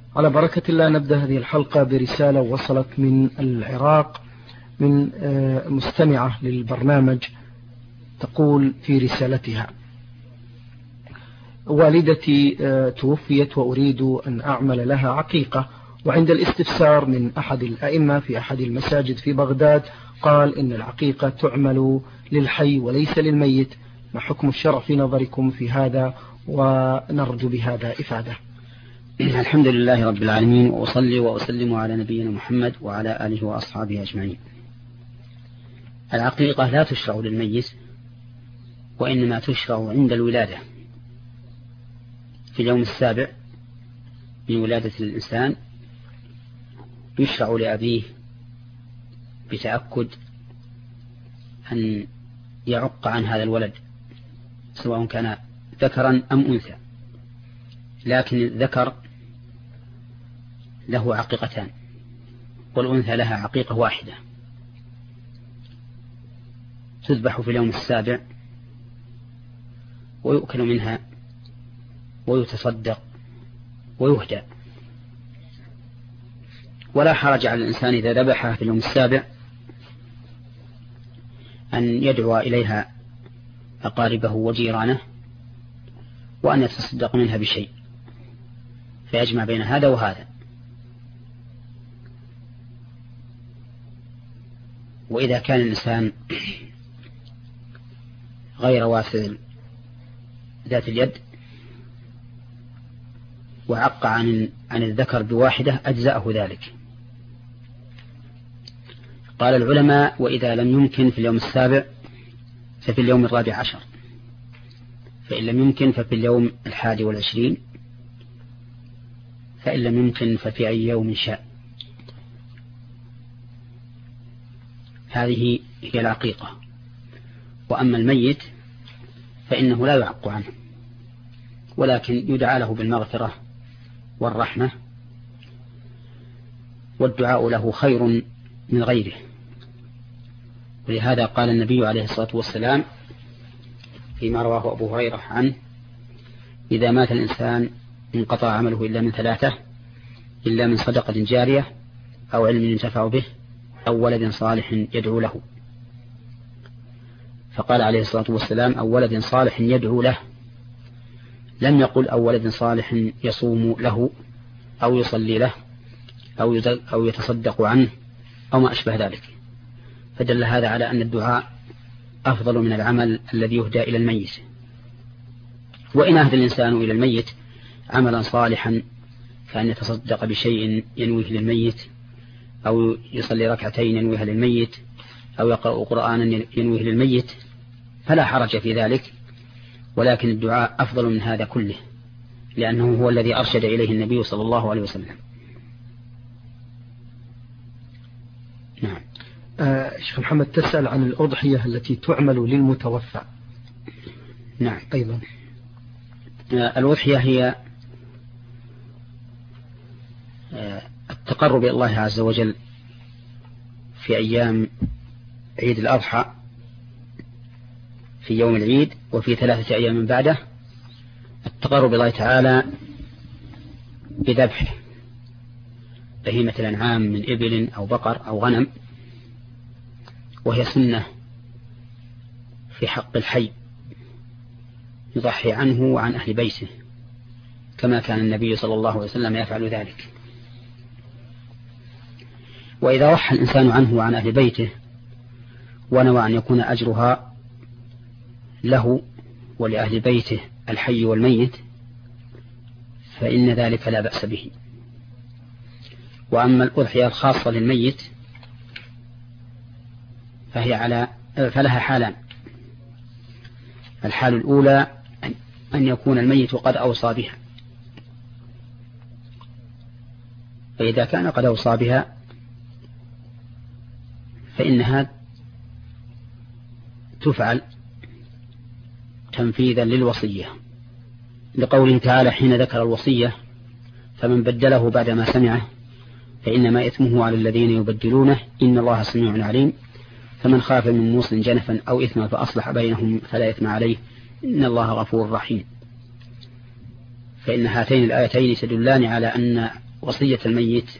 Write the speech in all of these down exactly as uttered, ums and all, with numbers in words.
على بركة الله نبدأ هذه الحلقة برسالة وصلت من العراق من مستمعة للبرنامج. تقول في رسالتها: والدتي توفيت وأريد أن أعمل لها عقيقة، وعند الاستفسار من أحد الأئمة في أحد المساجد في بغداد قال إن العقيقة تعمل للحي وليس للميت. ما حكم الشرع في نظركم في هذا؟ ونرجو بهذا إفادة. الحمد لله رب العالمين، وأصلي وأسلم على نبينا محمد وعلى آله وأصحابه أجمعين. العقيقة لا تشرع للميت، وإنما تشرع عند الولادة في اليوم السابع من ولادة الإنسان. يشرع لأبيه بتأكد أن يعق عن هذا الولد سواء كان ذكرا أم أنثى، لكن الذكر له عقيقتان والأنثى لها عقيقة واحدة، تذبح في اليوم السابع ويؤكل منها ويتصدق ويهدى. ولا حرج على الإنسان إذا ذبحها في اليوم السابع أن يدعو إليها أقاربه وجيرانه وأن يتصدق منها بشيء فيجمع بين هذا وهذا. وإذا كان الإنسان غير واسع ذات اليد وعق عن عن الذكر بواحدة أجزأه ذلك. قال العلماء: وإذا لم يمكن في اليوم السابع ففي اليوم الرابع عشر، فإن لم يمكن ففي اليوم الحادي والعشرين، فإن لم يمكن ففي أي يوم شاء. هذه هي العقيقة. وأما الميت فإنه لا يعق عنه، ولكن يدعى له بالمغفرة والرحمة، والدعاء له خير من غيره. ولهذا قال النبي عليه الصلاة والسلام فيما رواه أبو هريرة عنه: إذا مات الإنسان انقطع عمله إلا من ثلاثة، إلا من صدقة جارية أو علم ينتفع به أو ولد صالح يدعو له. فقال عليه الصلاة والسلام: أو ولد صالح يدعو له، لم يقل أو ولد صالح يصوم له أو يصلي له أو يتصدق عنه أو ما أشبه ذلك. فدل هذا على أن الدعاء أفضل من العمل الذي يهدى إلى الميت. وإن أهدى الإنسان إلى الميت عملا صالحا كأن يتصدق بشيء ينويه للميت، أو يصلي ركعتين ينويها للميت، أو يقرأ قرآنا ينويه للميت، فلا حرج في ذلك، ولكن الدعاء أفضل من هذا كله، لأنه هو الذي أرشد إليه النبي صلى الله عليه وسلم. نعم. آه شيخ محمد تسأل عن الأضحية التي تعمل للمتوفى. نعم. أيضا آه الأضحية هي آه التقرب إلى الله عز وجل في أيام عيد الأضحى، في يوم العيد وفي ثلاثة أيام من بعده، التقرب إلى الله تعالى بذبح بهيمة الأنعام من إبل أو بقر أو غنم، وهي سنة في حق الحي يضحي عنه وعن أهل بيته، كما كان النبي صلى الله عليه وسلم يفعل ذلك. وإذا ضحى الإنسان عنه وعن أهل بيته ونوى أن يكون أجرها له ولأهل بيته الحي والميت فإن ذلك لا بأس به. وأما الأضحية الخاصة للميت فهي على فلها حالان: الحال الأولى أن يكون الميت قد أوصى بها، فإذا كان قد أوصى بها فإنها تفعل تنفيذا للوصية، لقوله تعالى حين ذكر الوصية: فمن بدله بعدما سمعه فإنما إثمه على الذين يبدلونه إن الله سميع عليم، فمن خاف من موص جنفا أو إثما فأصلح بينهم فلا إثم عليه إن الله غفور رحيم. فإن هاتين الآيتين تدلان على أن وصية الميت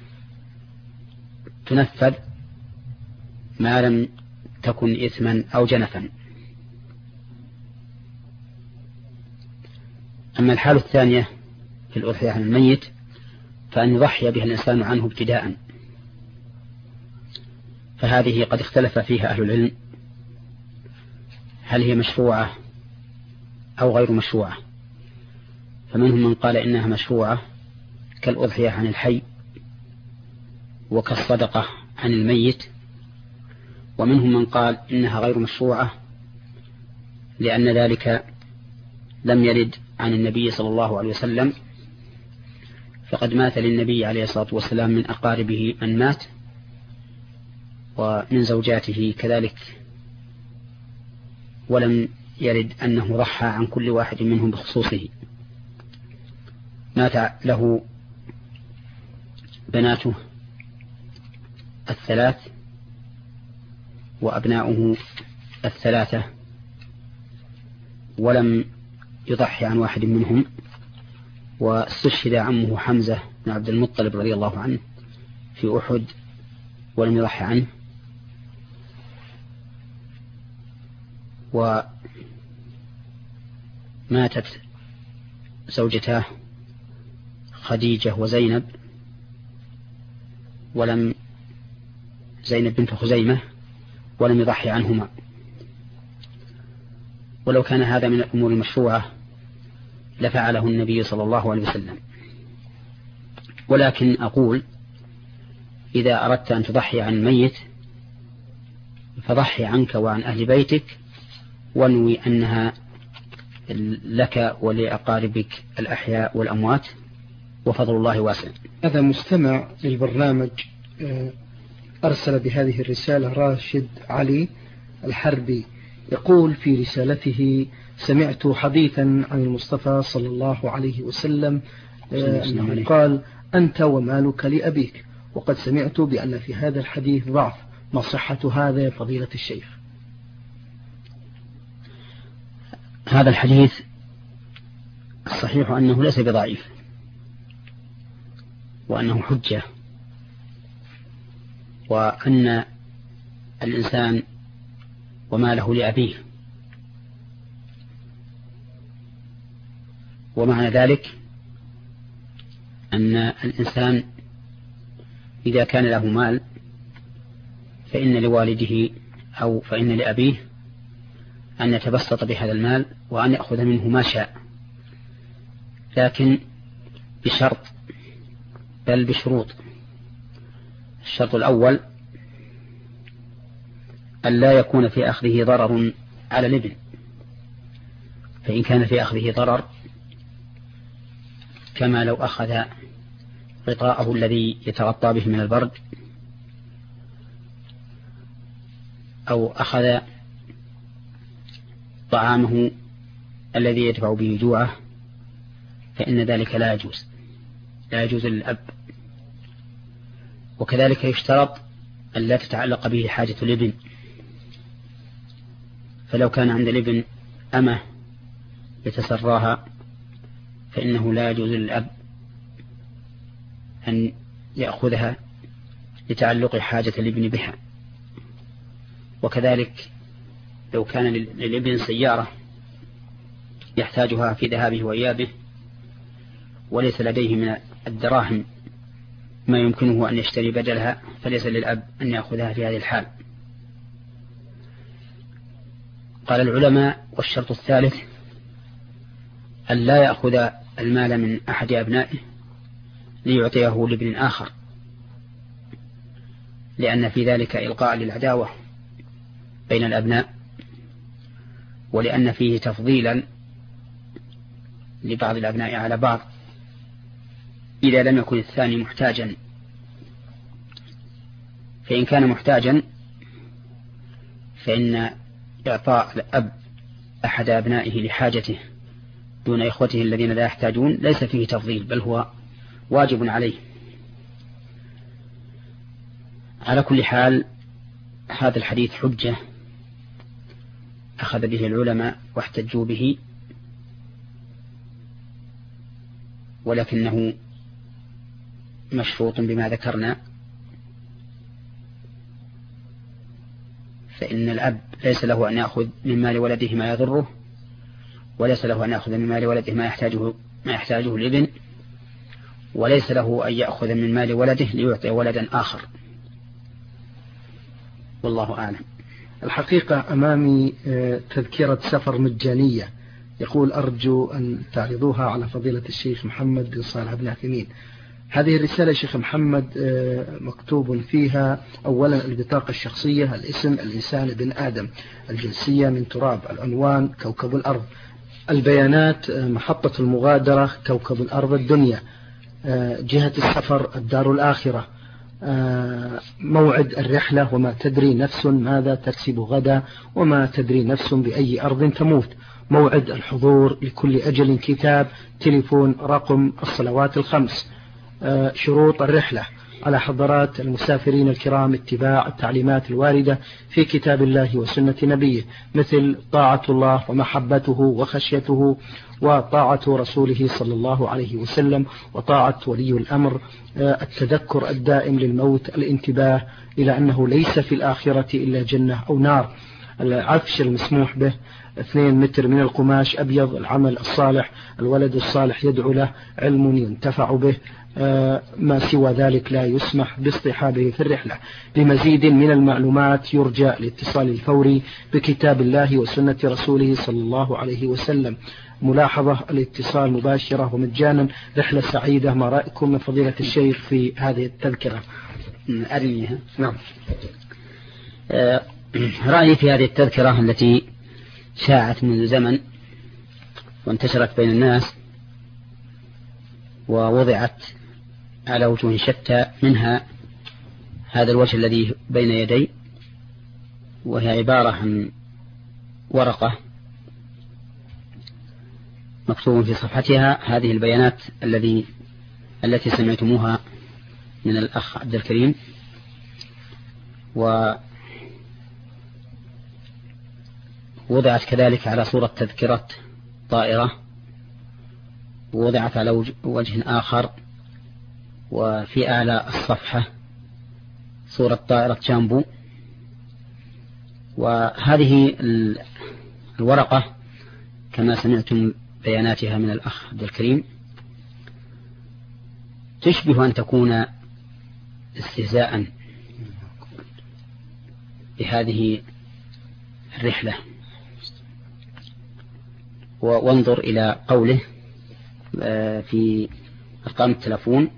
تنفذ ما لم تكن إثما أو جنفا. أما الحالة الثانية في الأضحية عن الميت فأن يضحي بها الإنسان عنه ابتداء، فهذه قد اختلف فيها أهل العلم هل هي مشروعة أو غير مشروعة، فمنهم من قال إنها مشروعة كالأضحية عن الحي وكالصدقة عن الميت، ومنهم من قال إنها غير مشروعة لأن ذلك لم يرد عن النبي صلى الله عليه وسلم، فقد مات للنبي عليه الصلاة والسلام من أقاربه من مات ومن زوجاته كذلك، ولم يرد أنه ضحى عن كل واحد منهم بخصوصه. مات له بناته الثلاث وأبناؤه الثلاثة ولم يضحي عن واحد منهم، واستشهد عمه حمزة بن عبد المطلب رضي الله عنه في أحد ولم يضحي عنه، وماتت زوجتاه خديجة وزينب ولم زينب بنت خزيمة ولم يضحي عنهما. ولو كان هذا من الأمور المشروعة لفعله النبي صلى الله عليه وسلم، ولكن أقول إذا أردت أن تضحي عن الميت فضحي عنك وعن أهل بيتك وانوي أنها لك ولأقاربك الأحياء والأموات، وفضل الله واسع. هذا مستمع للبرنامج أرسل بهذه الرسالة راشد علي الحربي، يقول في رسالته: سمعت حديثا عن المصطفى صلى الله عليه وسلم أنه قال: أنت ومالك لأبيك، وقد سمعت بأن في هذا الحديث ضعف، ما صحة هذا يا فضيلة الشيخ؟ هذا الحديث الصحيح أنه ليس بضعيف، وأنه حجة، وأن الإنسان وماله لأبيه، ومعنى ذلك أن الإنسان إذا كان له مال فإن لوالده أو فإن لأبيه أن يتبسط بهذا المال وأن يأخذ منه ما شاء، لكن بشرط، بل بشروط. الشرط الأول أن لا يكون في أخذه ضرر على الابن، فإن كان في أخذه ضرر كما لو أخذ غطاءه الذي يتغطى به من البرد، أو أخذ طعامه الذي يدفع به جوعه، فإن ذلك لا يجوز، لا يجوز للأب. وكذلك يشترط أن لا تتعلق به حاجة الابن، فلو كان عند الابن أمه يتسراها فإنه لا يجوز للأب أن يأخذها لتعلق حاجة الابن بها. وكذلك لو كان للابن سيارة يحتاجها في ذهابه وإيابه وليس لديه من الدراهم ما يمكنه أن يشتري بدلها، فليس للأب أن يأخذها في هذه الحال. قال العلماء: والشرط الثالث أن لا يأخذ المال من أحد أبنائه ليعطيه لابن آخر، لأن في ذلك إلقاء للعداوة بين الأبناء، ولأن فيه تفضيلا لبعض الأبناء على بعض إذا لم يكن الثاني محتاجا. فإن كان محتاجا فإن إعطاء الأب أحد أبنائه لحاجته دون إخوته الذين لا يحتاجون ليس فيه تفضيل، بل هو واجب عليه. على كل حال هذا الحديث حجة أخذ به العلماء واحتجوا به، ولكنه مشروط بما ذكرنا، فإن الأب ليس له أن يأخذ من مال ولده ما يضره، وليس له أن يأخذ من مال ولده ما يحتاجه ما يحتاجه الابن، وليس له أن يأخذ من مال ولده ليعطي ولدا آخر، والله أعلم. الحقيقة أمامي تذكرة سفر مجانية، يقول أرجو أن تعرضوها على فضيلة الشيخ محمد بن صالح بن عثيمين. هذه الرسالة شيخ محمد مكتوب فيها أولا البطاقة الشخصية، الاسم الإنسان بن آدم، الجنسية من تراب، العنوان كوكب الأرض، البيانات محطة المغادرة كوكب الأرض الدنيا، جهة السفر الدار الآخرة، موعد الرحلة وما تدري نفس ماذا تكسب غدا وما تدري نفس بأي أرض تموت، موعد الحضور لكل أجل كتاب، تليفون، رقم، الصلوات الخمس، شروط الرحلة. على حضرات المسافرين الكرام اتباع التعليمات الواردة في كتاب الله وسنة نبيه، مثل طاعة الله ومحبته وخشيته، وطاعة رسوله صلى الله عليه وسلم، وطاعة ولي الأمر، التذكر الدائم للموت، الانتباه إلى أنه ليس في الآخرة إلا جنة أو نار، العفش المسموح به، اثنين متر من القماش أبيض، العمل الصالح، الولد الصالح يدعو له، علم ينتفع به، ما سوى ذلك لا يسمح باصطحابه في الرحلة. لمزيد من المعلومات يرجى الاتصال الفوري بكتاب الله وسنة رسوله صلى الله عليه وسلم. ملاحظة: الاتصال مباشرة ومجانا. رحلة سعيدة. ما رأيكم من فضيلة الشيخ في هذه التذكرة؟ أرنيها. نعم. رأيي في هذه التذكرة التي شاعت منذ زمن وانتشرت بين الناس ووضعت على وجوه شتى، منها هذا الوجه الذي بين يدي، وهي عبارة عن ورقة مكتوب في صفحتها هذه البيانات الذي التي سمعتموها من الأخ عبد الكريم، ووضعت كذلك على صورة تذكرة طائرة، ووضعت على وجه آخر، وفي أعلى الصفحة صورة طائرة جامبو. وهذه الورقة كما سمعتم بياناتها من الأخ عبد الكريم تشبه أن تكون استهزاء بهذه الرحلة. وانظر إلى قوله في أرقام التلفون: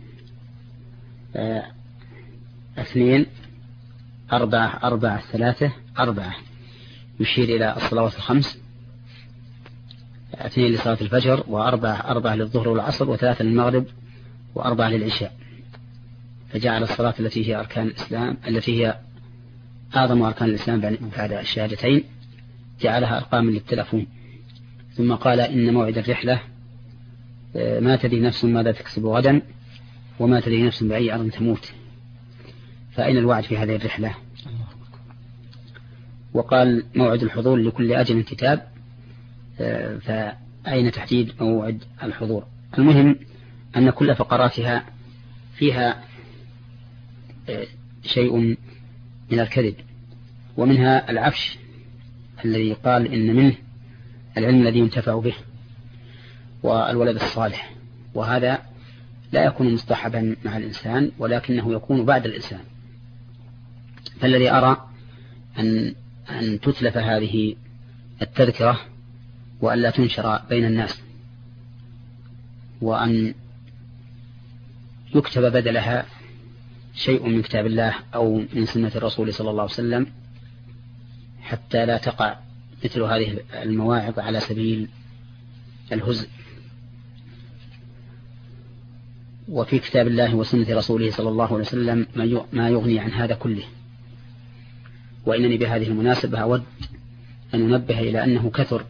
اثنين أربعة أربعة ثلاثة أربعة، يشير إلى الصلوات الخمس، اثنين لصلاة الفجر، وأربعة أربعة للظهر والعصر، وثلاثة للمغرب، وأربعة للعشاء. فجعل الصلاة التي هي أركان الإسلام التي هي أعظم أركان الإسلام بعد الشهادتين جعلها أرقاما للتلفون. ثم قال: إن موعد الرحلة ما تدري نفس ماذا تكسب غدا وما تدري نفس بأي أرض تموت. فأين الوعد في هذه الرحلة؟ وقال: موعد الحضور لكل أجل كتاب، فأين تحديد موعد الحضور؟ المهم أن كل فقراتها فيها شيء من الكذب، ومنها العفش الذي قال إن منه العلم الذي ينتفع به والولد الصالح، وهذا لا يكون مصطحبا مع الإنسان ولكنه يكون بعد الإنسان. فالذي أرى أن, أن تتلف هذه التذكرة وأن لا تنشر بين الناس، وأن يكتب بدلها شيء من كتاب الله أو من سنة الرسول صلى الله عليه وسلم، حتى لا تقع مثل هذه المواعظ على سبيل الهزء. وفي كتاب الله وسنة رسوله صلى الله عليه وسلم ما يغني عن هذا كله. وإنني بهذه المناسبة أود أن ننبه إلى أنه كثر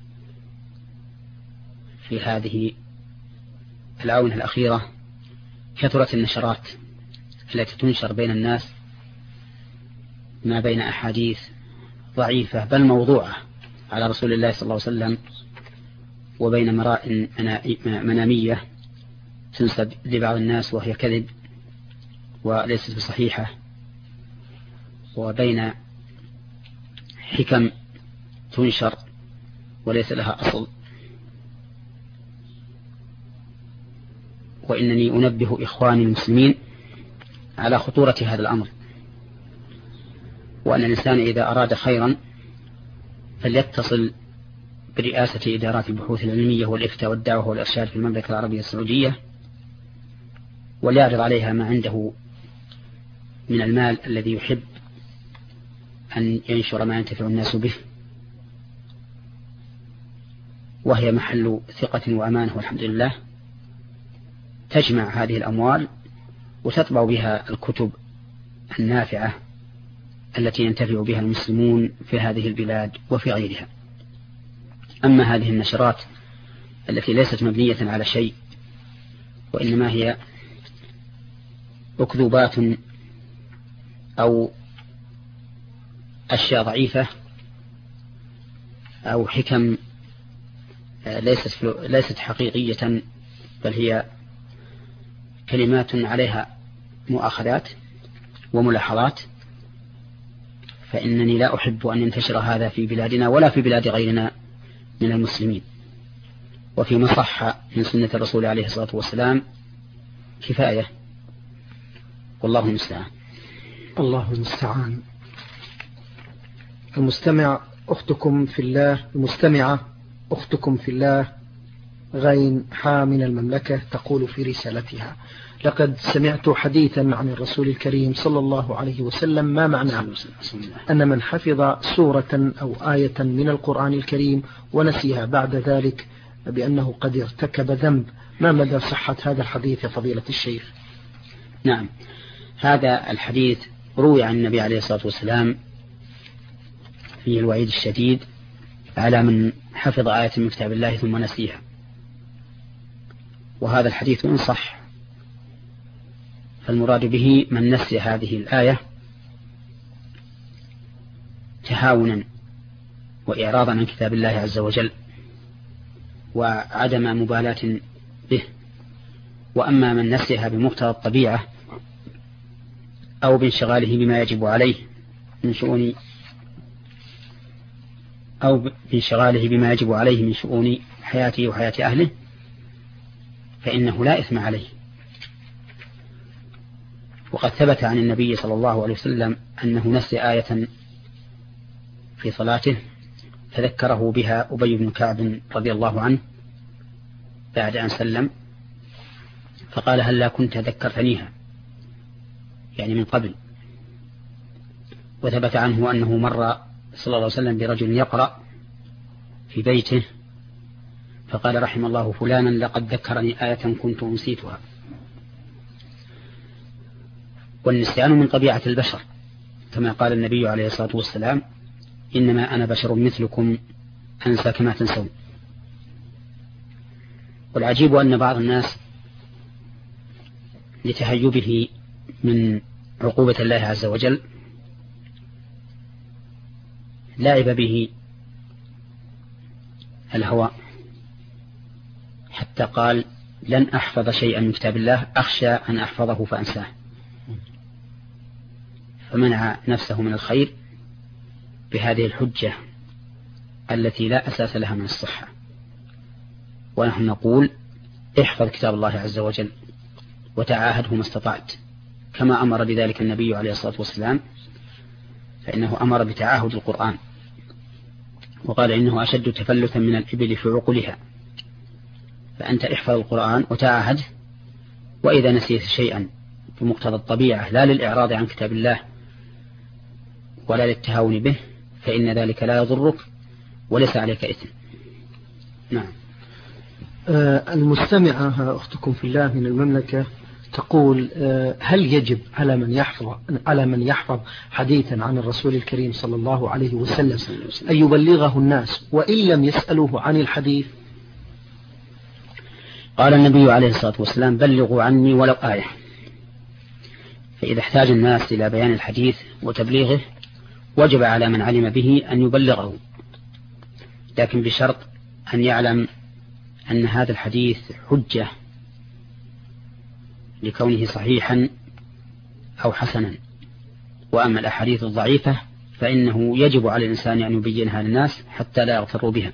في هذه الآونة الأخيرة، كثرت النشرات التي تنشر بين الناس ما بين أحاديث ضعيفة بل موضوعة على رسول الله صلى الله عليه وسلم، وبين مراء منامية تنسب لبعض الناس وهي كذب، وليست بصحيحة، وبين حكم تنشر وليس لها أصل. وإنني أنبه إخواني المسلمين على خطورة هذا الأمر، وأن الإنسان إذا أراد خيرا فليتصل برئاسة إدارات البحوث العلمية والإفتاء والدعوة والإرشاد في المملكة العربية السعودية، وليعرض عليها ما عنده من المال الذي يحب أن ينشر ما ينتفع الناس به، وهي محل ثقة وأمانة والحمد لله. تجمع هذه الأموال وتطبع بها الكتب النافعة التي ينتفع بها المسلمون في هذه البلاد وفي غيرها. أما هذه النشرات التي ليست مبنية على شيء، وإنما هي أكذوبات أو أشياء ضعيفة أو حكم ليست ليست حقيقية، بل هي كلمات عليها مؤاخذات وملاحظات، فإنني لا أحب أن ينتشر هذا في بلادنا ولا في بلاد غيرنا من المسلمين. وفيما صح من سنة الرسول عليه الصلاة والسلام كفاية، والله المستعان. الله المستعان. المستمع أختكم في الله، المستمعة أختكم في الله غين حا من المملكة تقول في رسالتها: لقد سمعت حديثا عن الرسول الكريم صلى الله عليه وسلم ما معناه أن من حفظ سورة أو آية من القرآن الكريم ونسيها بعد ذلك بأنه قد ارتكب ذنب. ما مدى صحة هذا الحديث يا فضيلة الشيخ؟ نعم، هذا الحديث روي عن النبي عليه الصلاة والسلام فيه الوعيد الشديد على من حفظ آية من كتاب الله ثم نسيها، وهذا الحديث إن صح فالمراد به من نسي هذه الآية تهاونا وإعراضا عن كتاب الله عز وجل وعدم مبالاة به. وأما من نسيها بمقتضى الطبيعة أو بانشغاله بما يجب عليه من شؤون أو بانشغاله بما يجب عليه من شؤون حياته وحياة أهله فإنه لا إثم عليه. وقد ثبت عن النبي صلى الله عليه وسلم أنه نسي آية في صلاته فذكره بها أبي بن كعب رضي الله عنه بعد أن سلم، فقال: هل لا كنت ذكرتنيها، يعني من قبل. وثبت عنه أنه مر صلى الله عليه وسلم برجل يقرأ في بيته فقال: رحم الله فلانا لقد ذكرني آية كنت نسيتها. والنسيان من طبيعة البشر، كما قال النبي عليه الصلاة والسلام: إنما أنا بشر مثلكم أنسى كما تنسون. والعجيب أن بعض الناس لتهيبه من عقوبة الله عز وجل لعب به الهوى حتى قال: لن أحفظ شيئا من كتاب الله أخشى أن أحفظه فأنساه، فمنع نفسه من الخير بهذه الحجة التي لا أساس لها من الصحة. ونحن نقول: احفظ كتاب الله عز وجل وتعاهده ما استطعت، كما أمر بذلك النبي عليه الصلاة والسلام، فإنه أمر بتعاهد القرآن وقال: إنه أشد تفلتا من الإبل في عقلها. فأنت احفظ القرآن وتعاهد، وإذا نسيت شيئا بمقتضى الطبيعة لا للإعراض عن كتاب الله ولا للتهاون به فإن ذلك لا يضرك وليس عليك إثم. نعم. آه المستمعة أختكم في الله من المملكة تقول: آه هل يجب على من يحفظ على من يحفظ حديثا عن الرسول الكريم صلى الله عليه وسلم أن يبلغه الناس وإن لم يسألوه عن الحديث؟ قال النبي عليه الصلاة والسلام: بلغوا عني ولو آية. فإذا احتاج الناس إلى بيان الحديث وتبليغه وجب على من علم به أن يبلغه، لكن بشرط أن يعلم أن هذا الحديث حجة لكونه صحيحا أو حسنا. وأما الأحاديث الضعيفة فإنه يجب على الإنسان أن يبينها للناس حتى لا يغتروا بها.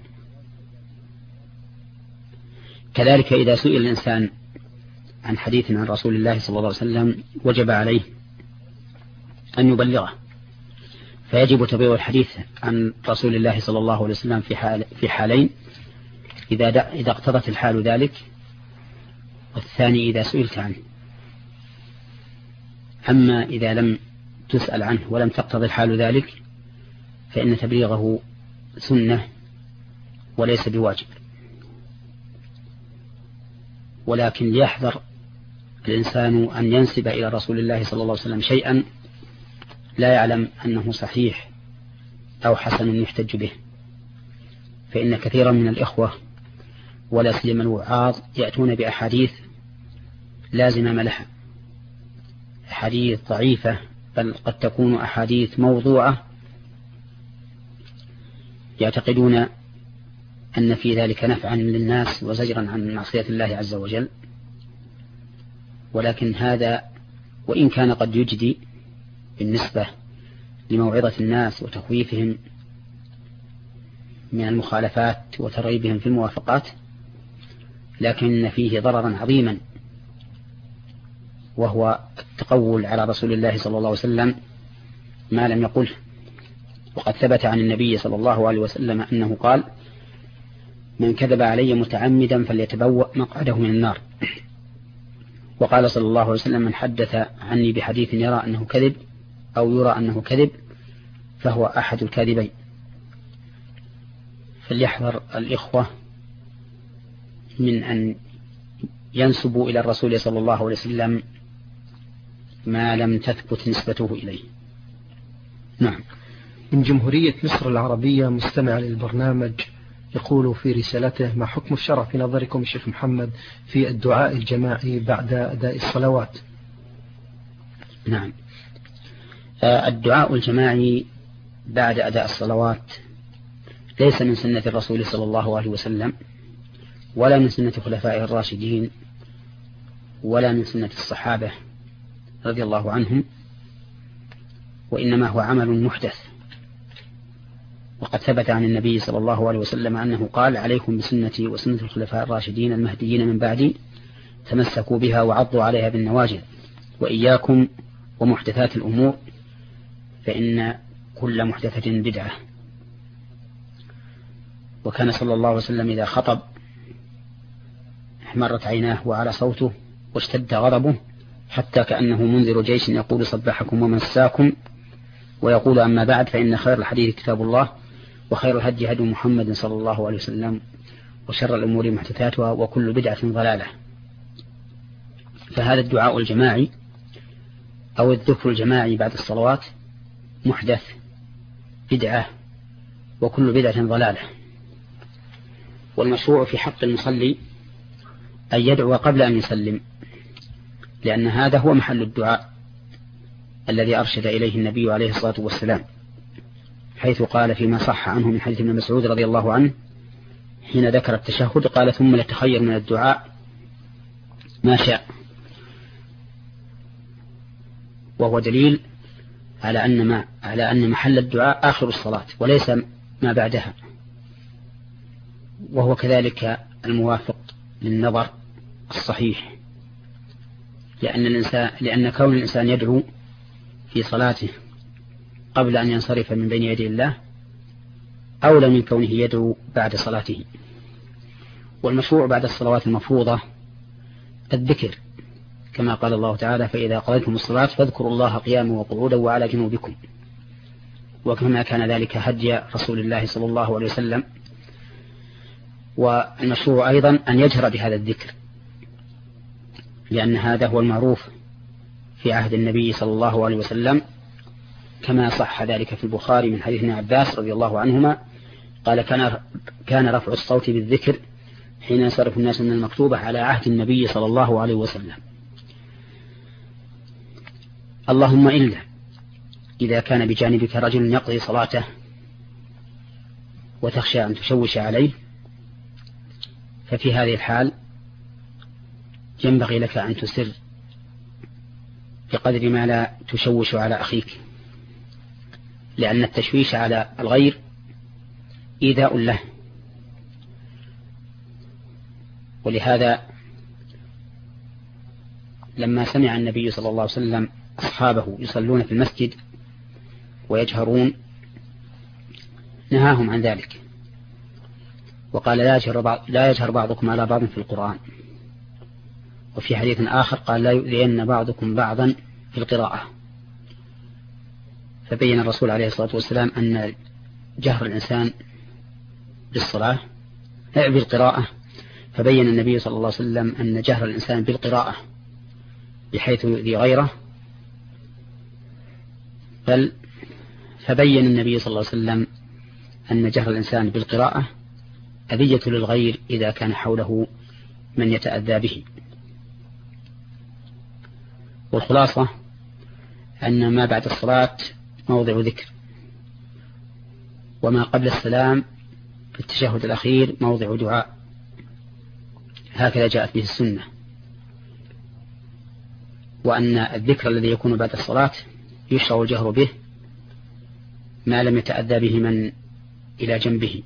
كذلك إذا سئل الإنسان عن حديث عن رسول الله صلى الله عليه وسلم وجب عليه أن يبلغه، فيجب تبليغ الحديث عن رسول الله صلى الله عليه وسلم في حال في حالين: إذا إذا اقتضت الحال ذلك، والثاني إذا سئلت عنه. أما إذا لم تسأل عنه ولم تقتضي الحال ذلك فإن تبليغه سنة وليس بواجب. ولكن ليحذر الإنسان أن ينسب إلى رسول الله صلى الله عليه وسلم شيئا لا يعلم أنه صحيح أو حسن يحتج به، فإن كثيرا من الإخوة ولا سيما الوعاظ يأتون بأحاديث لا زمام لها، أحاديث ضعيفة، بل قد تكون أحاديث موضوعة، يعتقدون أن في ذلك نفعا للناس وزجرا عن معصية الله عز وجل. ولكن هذا وإن كان قد يجدي بالنسبة لموعظة الناس وتخويفهم من المخالفات وترغيبهم في الموافقات، لكن فيه ضررا عظيما، وهو التقول على رسول الله صلى الله عليه وسلم ما لم يقله. وقد ثبت عن النبي صلى الله عليه وسلم أنه قال: من كذب علي متعمدا فليتبوأ مقعده من النار. وقال صلى الله عليه وسلم: من حدث عني بحديث يرى أنه كذب أو يرى أنه كذب فهو أحد الكاذبين. فليحذر الإخوة من أن ينسبوا إلى الرسول صلى الله عليه وسلم ما لم تثبت نسبته إليه. نعم. من جمهورية مصر العربية مستمع للبرنامج يقول في رسالته: ما حكم الشرع في نظركم الشيخ محمد في الدعاء الجماعي بعد أداء الصلوات؟ نعم، الدعاء الجماعي بعد أداء الصلوات ليس من سنة الرسول صلى الله عليه وسلم، ولا من سنة خلفائه الراشدين، ولا من سنة الصحابة رضي الله عنهم، وإنما هو عمل محدث. وقد ثبت عن النبي صلى الله عليه وسلم أنه قال: عليكم بسنتي وسنة الخلفاء الراشدين المهديين من بعدي، تمسكوا بها وعضوا عليها بالنواجذ، وإياكم ومحدثات الأمور فإن كل محدثة بدعة. وكان صلى الله عليه وسلم إذا خطب احمرت عيناه وعلى صوته واشتد غضبه، حتى كأنه منذر جيش يقول: صبحكم ومساكم. ويقول: أما بعد، فإن خير الحديث كتاب الله، وخير الهدي هدي محمد صلى الله عليه وسلم، وشر الأمور محدثاتها، وكل بدعة ضلالة. فهذا الدعاء الجماعي أو الذكر الجماعي بعد الصلوات محدث، بدعة، وكل بدعة ضلالة. والمشروع في حق المصلي أن يدعو قبل أن يسلم، لأن هذا هو محل الدعاء الذي أرشد إليه النبي عليه الصلاة والسلام، حيث قال فيما صح عنه من حديث ابن مسعود رضي الله عنه حين ذكر التشهد قال: ثم لتخير من الدعاء ما شاء. وهو دليل على أن ما على أن محل الدعاء آخر الصلاة وليس ما بعدها، وهو كذلك الموافق للنظر الصحيح، لأن الإنسان لأن كون الإنسان يدعو في صلاته قبل أن ينصرف من بين يدي الله أولى من كونه يدعو بعد صلاته. والمشروع بعد الصلوات المفروضة الذكر، كما قال الله تعالى: فإذا قضيتم الصلاة فاذكروا الله قياما وقعودا وعلى جنوبكم، وكما كان ذلك هدي رسول الله صلى الله عليه وسلم. والمشروع أيضا أن يجهر بهذا الذكر، لأن هذا هو المعروف في عهد النبي صلى الله عليه وسلم، كما صح ذلك في البخاري من حديث ابن عباس رضي الله عنهما قال: كان كان رفع الصوت بالذكر حين ينصرف الناس من المكتوبة على عهد النبي صلى الله عليه وسلم. اللهم إلا إذا كان بجانبك رجل يقضي صلاته وتخشى أن تشوش عليه، ففي هذه الحال ينبغي لك أن تسر بقدر ما لا تشوش على أخيك، لأن التشويش على الغير إيذاء له. ولهذا لما سمع النبي صلى الله عليه وسلم أصحابه يصلون في المسجد ويجهرون نهاهم عن ذلك، وقال لا يجهر, بعض لا يجهر بعضكم على بعض في القرآن. وفي حديث آخر قال لا يؤذين بعضكم بعضا في القراءة. فبين الرسول عليه الصلاة والسلام أن جهر الإنسان بالصلاة بالقراءة فبين النبي صلى الله عليه وسلم أن جهر الإنسان بالقراءة بحيث يؤذي غيره، بل فبين النبي صلى الله عليه وسلم أن جهر الإنسان بالقراءة أذية للغير إذا كان حوله من يتأذى به. والخلاصة أن ما بعد الصلاة موضع ذكر، وما قبل السلام في التشهد الأخير موضع دعاء، هكذا جاءت به السنة. وأن الذكر الذي يكون بعد الصلاة يشرع الجهر به ما لم يتأذى به من إلى جنبه.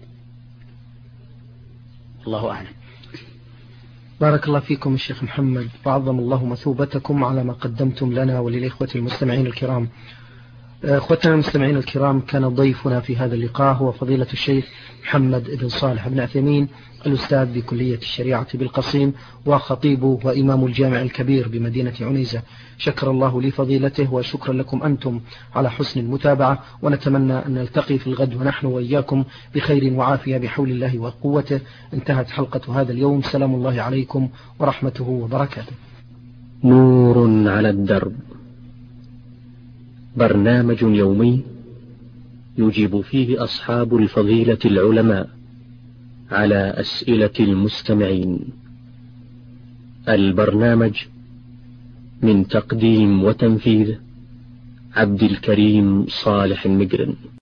الله أعلم. بارك الله فيكم الشيخ محمد، وعظم الله مثوبتكم على ما قدمتم لنا وللإخوة المستمعين الكرام. أخوتنا المستمعين الكرام، كان ضيفنا في هذا اللقاء هو فضيلة الشيخ محمد بن صالح بن عثيمين، الأستاذ بكلية الشريعة بالقصيم وخطيب وإمام الجامع الكبير بمدينة عنيزة. شكر الله لفضيلته وشكرا لكم أنتم على حسن المتابعة، ونتمنى أن نلتقي في الغد ونحن وإياكم بخير وعافية بحول الله وقوته. انتهت حلقة هذا اليوم، سلام الله عليكم ورحمته وبركاته. نور على الدرب، برنامج يومي يجيب فيه أصحاب الفضيلة العلماء على أسئلة المستمعين. البرنامج من تقديم وتنفيذ عبد الكريم صالح المقرن.